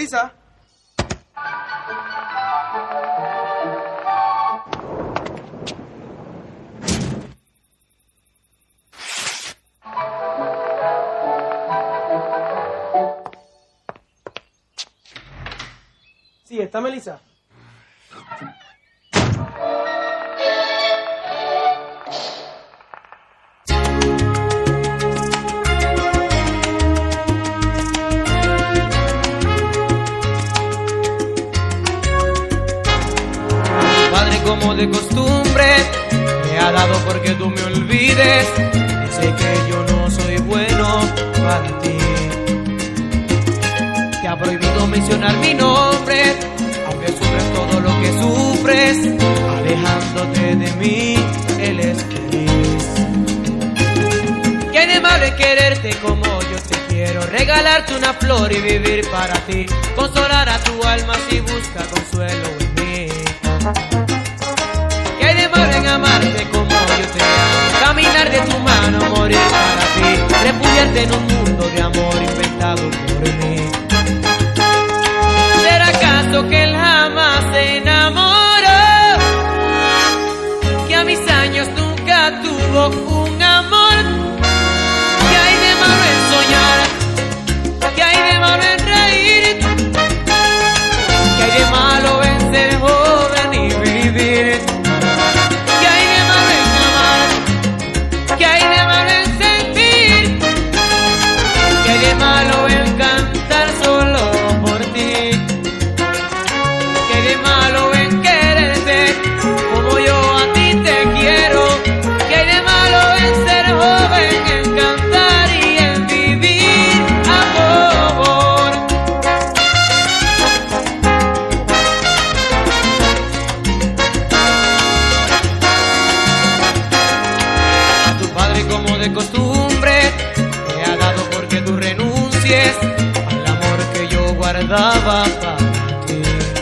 Melissa. Sí, está Melissa. Padre, como de costumbre, me ha dado porque tú me olvides. Dice que yo no soy bueno para ti. Te ha prohibido mencionar mi nombre, aunque sufres todo lo que sufres. Alejándote de mí, él es feliz. ¿Qué de malo es quererte como yo te quiero? Regalarte una flor y vivir para ti. Consolar a tu alma si busca consuelo en mí. ¿Qué de malo en amarte como yo te amo? Caminar de tu mano, morir para ti. Refugiarte en un mundo de amor inventado por mí. ¿Será acaso que él jamás se enamoró? Que a mis años nunca tuvo un amor. ¿Qué hay de malo en soñar? ¿Qué hay de malo en reír? ¿Qué hay de malo en ser joven y vivir? ¿Qué hay de malo en amar? ¿Qué hay de malo en sentir? ¿Qué hay de malo en cantar solo por ti? ¿Qué hay de malo en quererte como yo a ti te quiero? ¿Qué hay de malo en ser joven, en cantar y en vivir amor? A tu padre, como de costumbre, te ha dado porque tú renuncies al amor que yo guardaba para ti.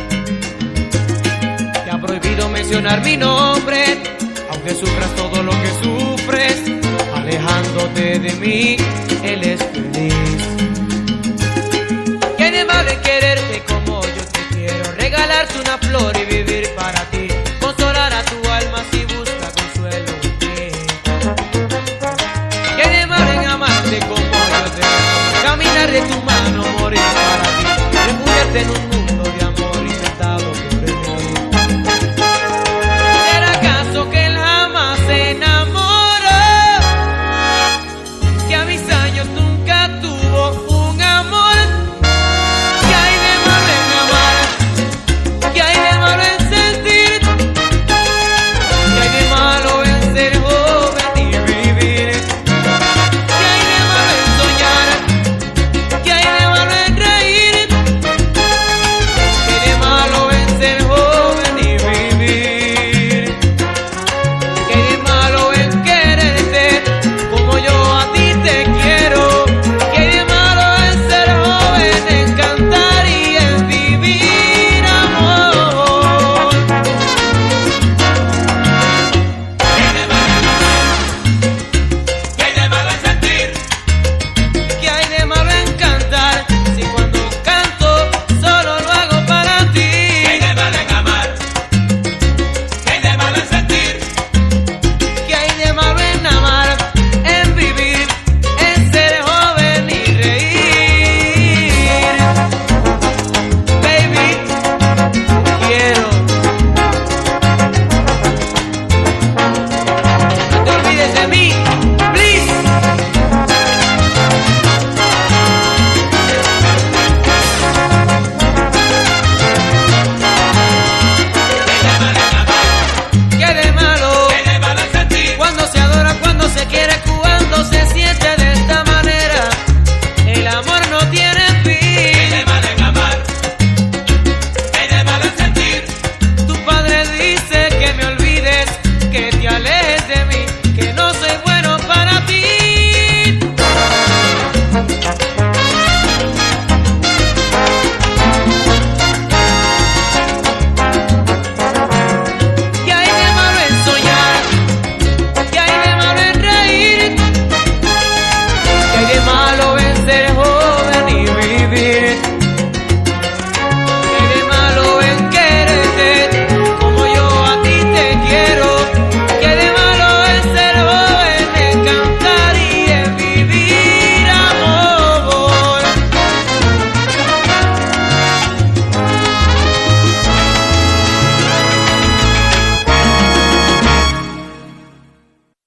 Te ha prohibido mencionar mi nombre, aunque sufras todo lo que sufres. Alejándote de mí, él es feliz. ¿Qué de malo es quererte como yo te quiero? Regalarte una flor y